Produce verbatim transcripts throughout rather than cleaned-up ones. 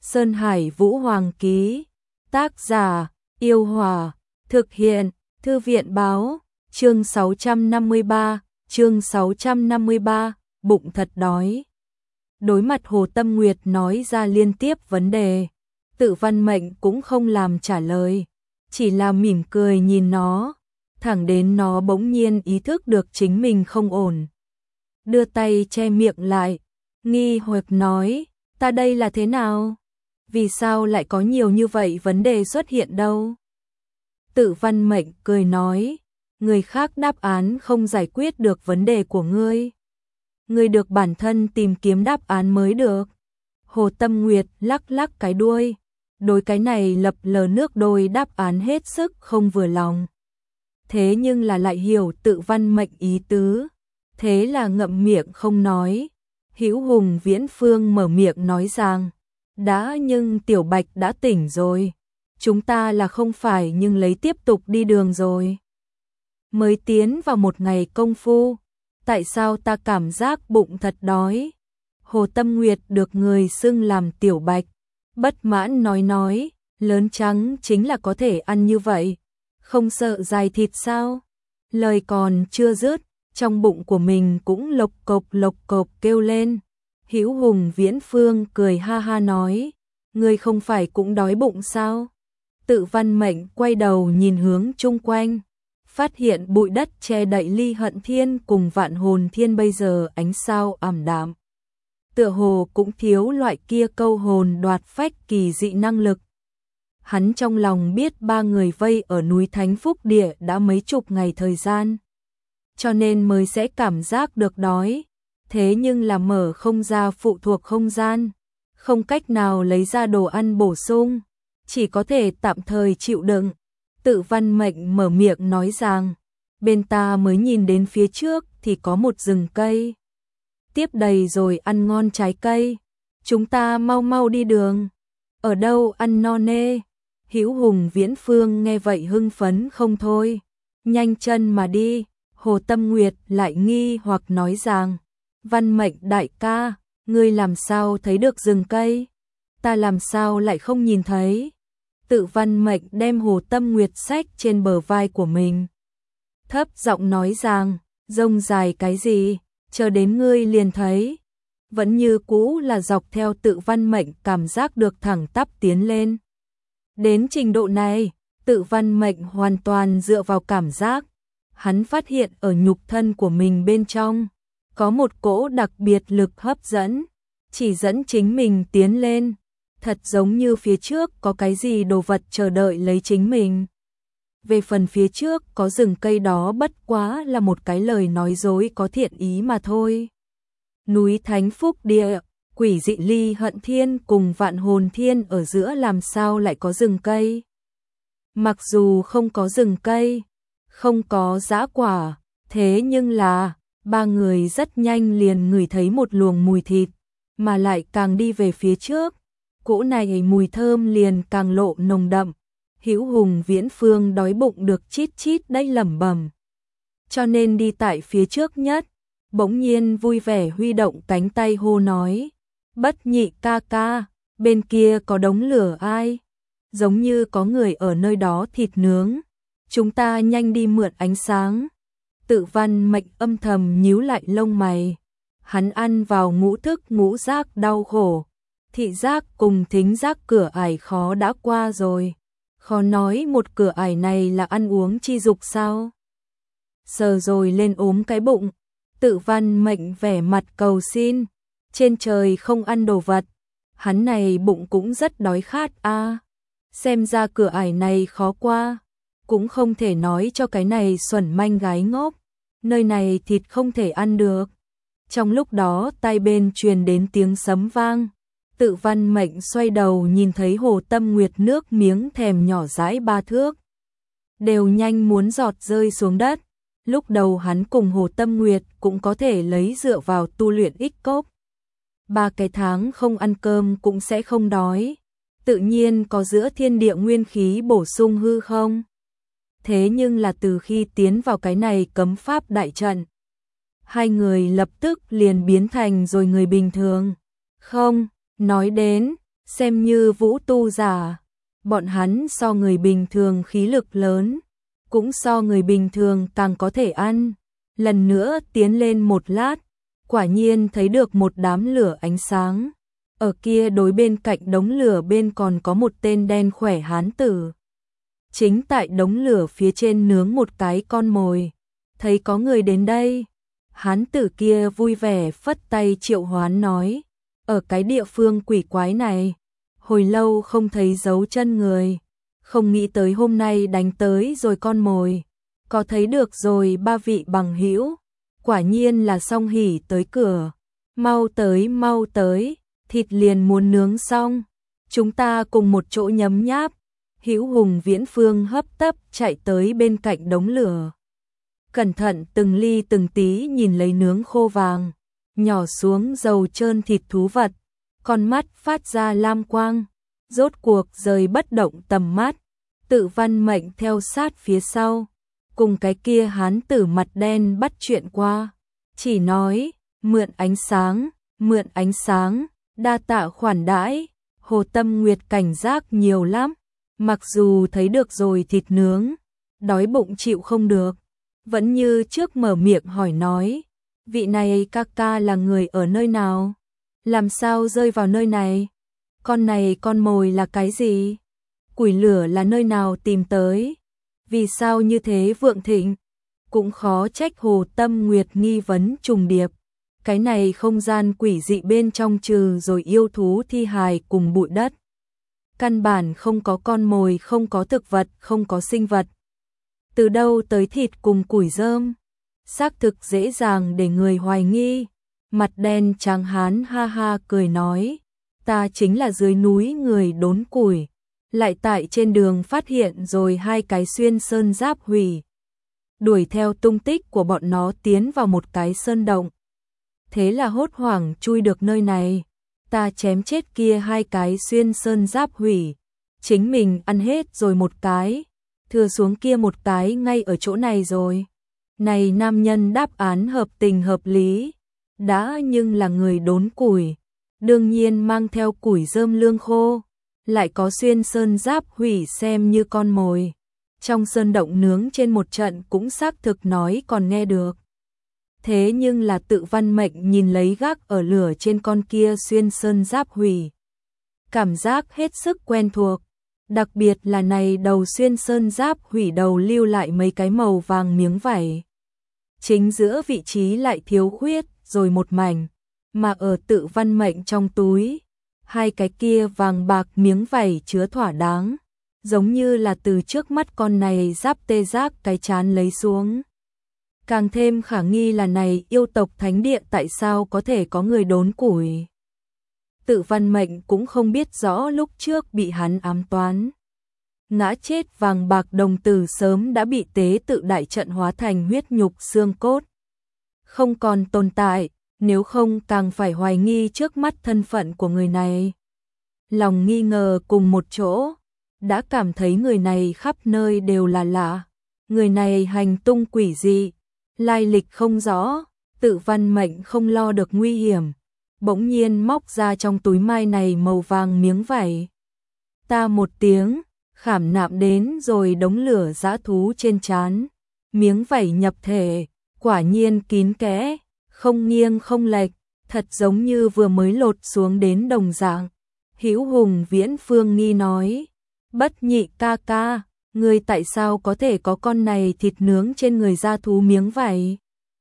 Sơn Hải Vũ Hoàng ký. Tác giả: Yêu Hòa. Thực hiện: Thư viện báo. Chương sáu trăm năm mươi ba, chương sáu trăm năm mươi ba, bụng thật đói. Đối mặt Hồ Tâm Nguyệt nói ra liên tiếp vấn đề, Tự Văn Mệnh cũng không làm trả lời, chỉ là mỉm cười nhìn nó, thẳng đến nó bỗng nhiên ý thức được chính mình không ổn. Đưa tay che miệng lại, nghi hoặc nói, ta đây là thế nào? Vì sao lại có nhiều như vậy vấn đề xuất hiện đâu? Tự Văn Mệnh cười nói, người khác đáp án không giải quyết được vấn đề của ngươi. Ngươi được bản thân tìm kiếm đáp án mới được. Hồ Tâm Nguyệt lắc lắc cái đuôi, đối cái này lập lờ nước đôi đáp án hết sức không vừa lòng. Thế nhưng là lại hiểu Tự Văn Mệnh ý tứ, thế là ngậm miệng không nói. Hữu Hùng Viễn Phương mở miệng nói rằng, đã nhưng Tiểu Bạch đã tỉnh rồi, chúng ta là không phải nhưng lấy tiếp tục đi đường rồi. Mới tiến vào một ngày công phu, tại sao ta cảm giác bụng thật đói? Hồ Tâm Nguyệt được người xưng làm Tiểu Bạch, bất mãn nói nói, lớn trắng chính là có thể ăn như vậy, không sợ dài thịt sao? Lời còn chưa dứt, trong bụng của mình cũng lộc cộc lộc cộc kêu lên. Hữu Hùng Viễn Phương cười ha ha nói, ngươi không phải cũng đói bụng sao? Tự Văn Mệnh quay đầu nhìn hướng chung quanh, phát hiện bụi đất che đậy Ly Hận Thiên cùng Vạn Hồn Thiên bây giờ ánh sao ảm đạm. Tựa hồ cũng thiếu loại kia câu hồn đoạt phách kỳ dị năng lực. Hắn trong lòng biết ba người vây ở núi Thánh Phúc Địa đã mấy chục ngày thời gian, cho nên mới sẽ cảm giác được đói. Thế nhưng là mở không ra phụ thuộc không gian, không cách nào lấy ra đồ ăn bổ sung, chỉ có thể tạm thời chịu đựng. Tự Văn Mệnh mở miệng nói rằng, bên ta mới nhìn đến phía trước thì có một rừng cây, tiếp đầy rồi ăn ngon trái cây, chúng ta mau mau đi đường. Ở đâu ăn no nê? Hữu Hùng Viễn Phương nghe vậy hưng phấn không thôi, nhanh chân mà đi. Hồ Tâm Nguyệt lại nghi hoặc nói rằng, Văn Mệnh đại ca, ngươi làm sao thấy được rừng cây? Ta làm sao lại không nhìn thấy? Tự Văn Mệnh đem Hồ Tâm Nguyệt xách trên bờ vai của mình, thấp giọng nói rằng, rông dài cái gì, chờ đến ngươi liền thấy. Vẫn như cũ là dọc theo Tự Văn Mệnh cảm giác được thẳng tắp tiến lên. Đến trình độ này, Tự Văn Mệnh hoàn toàn dựa vào cảm giác. Hắn phát hiện ở nhục thân của mình bên trong có một cỗ đặc biệt lực hấp dẫn, chỉ dẫn chính mình tiến lên, thật giống như phía trước có cái gì đồ vật chờ đợi lấy chính mình. Về phần phía trước có rừng cây đó bất quá là một cái lời nói dối có thiện ý mà thôi. Núi Thánh Phúc Địa, quỷ dị Ly Hận Thiên cùng Vạn Hồn Thiên ở giữa làm sao lại có rừng cây? Mặc dù không có rừng cây, không có dã quả, thế nhưng là ba người rất nhanh liền ngửi thấy một luồng mùi thịt, mà lại càng đi về phía trước, cỗ này mùi thơm liền càng lộ nồng đậm. Hữu Hùng Viễn Phương đói bụng được chít chít đay lẩm bẩm, cho nên đi tại phía trước nhất, bỗng nhiên vui vẻ huy động cánh tay hô nói, Bất Nhị ca ca, bên kia có đống lửa ai? Giống như có người ở nơi đó thịt nướng, chúng ta nhanh đi mượn ánh sáng. Tự Văn Mệnh âm thầm nhíu lại lông mày, hắn ăn vào ngũ thức ngũ giác đau khổ, thị giác cùng thính giác cửa ải khó đã qua rồi, khó nói một cửa ải này là ăn uống chi dục sao? Sờ rồi lên ốm cái bụng, Tự Văn Mệnh vẻ mặt cầu xin, trên trời không ăn đồ vật, hắn này bụng cũng rất đói khát a. À. Xem ra cửa ải này khó qua, cũng không thể nói cho cái này xuẩn manh gái ngốc, nơi này thịt không thể ăn được. Trong lúc đó tai bên truyền đến tiếng sấm vang, Tự Văn Mệnh xoay đầu nhìn thấy Hồ Tâm Nguyệt nước miếng thèm nhỏ dãi ba thước, đều nhanh muốn giọt rơi xuống đất. Lúc đầu hắn cùng Hồ Tâm Nguyệt cũng có thể lấy dựa vào tu luyện ích cốc, ba cái tháng không ăn cơm cũng sẽ không đói, tự nhiên có giữa thiên địa nguyên khí bổ sung hư không. Thế nhưng là từ khi tiến vào cái này cấm pháp đại trận, hai người lập tức liền biến thành rồi người bình thường. Không, nói đến, xem như vũ tu giả. Bọn hắn so người bình thường khí lực lớn, cũng so người bình thường càng có thể ăn. Lần nữa tiến lên một lát, quả nhiên thấy được một đám lửa ánh sáng. Ở kia đối bên cạnh đống lửa bên còn có một tên đen khỏe hán tử. Chính tại đống lửa phía trên nướng một cái con mồi. Thấy có người đến đây, hán tử kia vui vẻ phất tay triệu hoán nói, ở cái địa phương quỷ quái này, hồi lâu không thấy dấu chân người, không nghĩ tới hôm nay đánh tới rồi con mồi, có thấy được rồi ba vị bằng hữu, quả nhiên là song hỉ tới cửa, mau tới mau tới, thịt liền muốn nướng xong, chúng ta cùng một chỗ nhấm nháp. Hữu Hùng Viễn Phương hấp tấp chạy tới bên cạnh đống lửa. Cẩn thận từng ly từng tí nhìn lấy nướng khô vàng, nhỏ xuống dầu trơn thịt thú vật, con mắt phát ra lam quang, rốt cuộc rời bất động tầm mắt, Tự Văn Mệnh theo sát phía sau, cùng cái kia hán tử mặt đen bắt chuyện qua, chỉ nói, mượn ánh sáng, mượn ánh sáng, đa tạ khoản đãi, Hồ Tâm Nguyệt cảnh giác nhiều lắm, mặc dù thấy được rồi thịt nướng, đói bụng chịu không được, vẫn như trước mở miệng hỏi nói, vị này ca ca là người ở nơi nào? Làm sao rơi vào nơi này? Con này con mồi là cái gì? Củi lửa là nơi nào tìm tới? Vì sao như thế vượng thịnh? Cũng khó trách Hồ Tâm Nguyệt nghi vấn trùng điệp. Cái này không gian quỷ dị bên trong trừ rồi yêu thú thi hài cùng bụi đất. Căn bản không có con mồi, không có thực vật, không có sinh vật. Từ đâu tới thịt cùng củi rơm? Xác thực dễ dàng để người hoài nghi. Mặt đen trắng hán ha ha cười nói, ta chính là dưới núi người đốn củi, lại tại trên đường phát hiện rồi hai cái xuyên sơn giáp hủy. Đuổi theo tung tích của bọn nó tiến vào một cái sơn động. Thế là hốt hoảng chui được nơi này, ta chém chết kia hai cái xuyên sơn giáp hủy, chính mình ăn hết rồi một cái, thừa xuống kia một cái ngay ở chỗ này rồi. Này nam nhân đáp án hợp tình hợp lý, đã nhưng là người đốn củi, đương nhiên mang theo củi rơm lương khô, lại có xuyên sơn giáp hủy xem như con mồi. Trong sơn động nướng trên một trận cũng xác thực nói còn nghe được. Thế nhưng là Tự Văn Mệnh nhìn lấy gác ở lửa trên con kia xuyên sơn giáp hủy. Cảm giác hết sức quen thuộc, đặc biệt là này đầu xuyên sơn giáp hủy đầu lưu lại mấy cái màu vàng miếng vải. Chính giữa vị trí lại thiếu khuyết rồi một mảnh, mà ở Tự Văn Mệnh trong túi, hai cái kia vàng bạc miếng vải chứa thỏa đáng, giống như là từ trước mắt con này giáp tê giác cái chán lấy xuống. Càng thêm khả nghi là này yêu tộc thánh địa tại sao có thể có người đốn củi. Tự Văn Mệnh cũng không biết rõ lúc trước bị hắn ám toán. Ngã chết vàng bạc đồng tử sớm đã bị tế tự đại trận hóa thành huyết nhục xương cốt. Không còn tồn tại, nếu không càng phải hoài nghi trước mắt thân phận của người này. Lòng nghi ngờ cùng một chỗ, đã cảm thấy người này khắp nơi đều là lạ. Người này hành tung quỷ dị, lai lịch không rõ, Tự Văn Mệnh không lo được nguy hiểm. Bỗng nhiên móc ra trong túi mai này màu vàng miếng vải. Ta một tiếng, khảm nạm đến rồi đống lửa dã thú trên trán. Miếng vải nhập thể, quả nhiên kín kẽ, không nghiêng không lệch, thật giống như vừa mới lột xuống đến đồng dạng. Hữu Hùng Viễn Phương nghi nói, Bất Nhị ca ca, ngươi tại sao có thể có con này thịt nướng trên người dã thú miếng vải?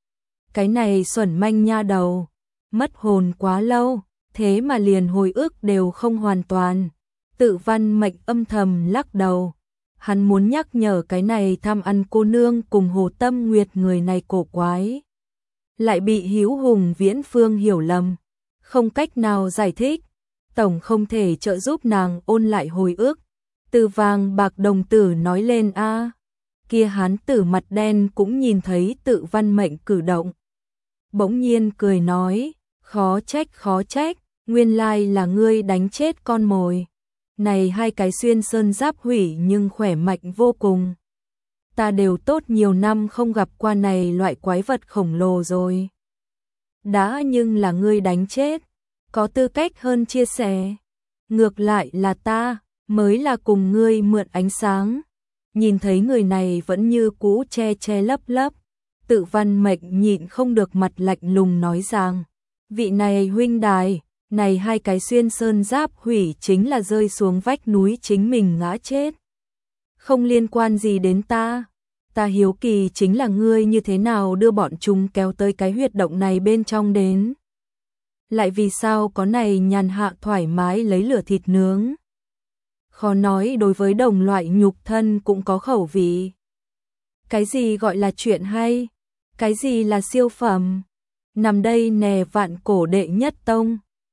Cái này xuẩn manh nha đầu, mất hồn quá lâu, thế mà liền hồi ức đều không hoàn toàn. Tự Văn Mệnh âm thầm lắc đầu, hắn muốn nhắc nhở cái này tham ăn cô nương cùng Hồ Tâm Nguyệt người này cổ quái. Lại bị Hữu Hùng Viễn Phương hiểu lầm, không cách nào giải thích, tổng không thể trợ giúp nàng ôn lại hồi ức. Từ vàng bạc đồng tử nói lên a, kia hán tử mặt đen cũng nhìn thấy Tự Văn Mệnh cử động. Bỗng nhiên cười nói, khó trách khó trách, nguyên lai là ngươi đánh chết con mồi. Này hai cái xuyên sơn giáp hủy nhưng khỏe mạnh vô cùng. Ta đều tốt nhiều năm không gặp qua này loại quái vật khổng lồ rồi. Đã nhưng là ngươi đánh chết, có tư cách hơn chia sẻ. ngược lại là ta, mới là cùng ngươi mượn ánh sáng. Nhìn thấy người này vẫn như cũ che che lấp lấp, Tự Văn Mệnh nhịn không được mặt lạnh lùng nói rằng, vị này huynh đài, này hai cái xuyên sơn giáp hủy chính là rơi xuống vách núi chính mình ngã chết. Không liên quan gì đến ta, ta hiếu kỳ chính là ngươi như thế nào đưa bọn chúng kéo tới cái huyệt động này bên trong đến. Lại vì sao có này nhàn hạ thoải mái lấy lửa thịt nướng. Khó nói đối với đồng loại nhục thân cũng có khẩu vị. Cái gì gọi là chuyện hay? Cái gì là siêu phẩm? Nằm đây nè vạn cổ đệ nhất tông,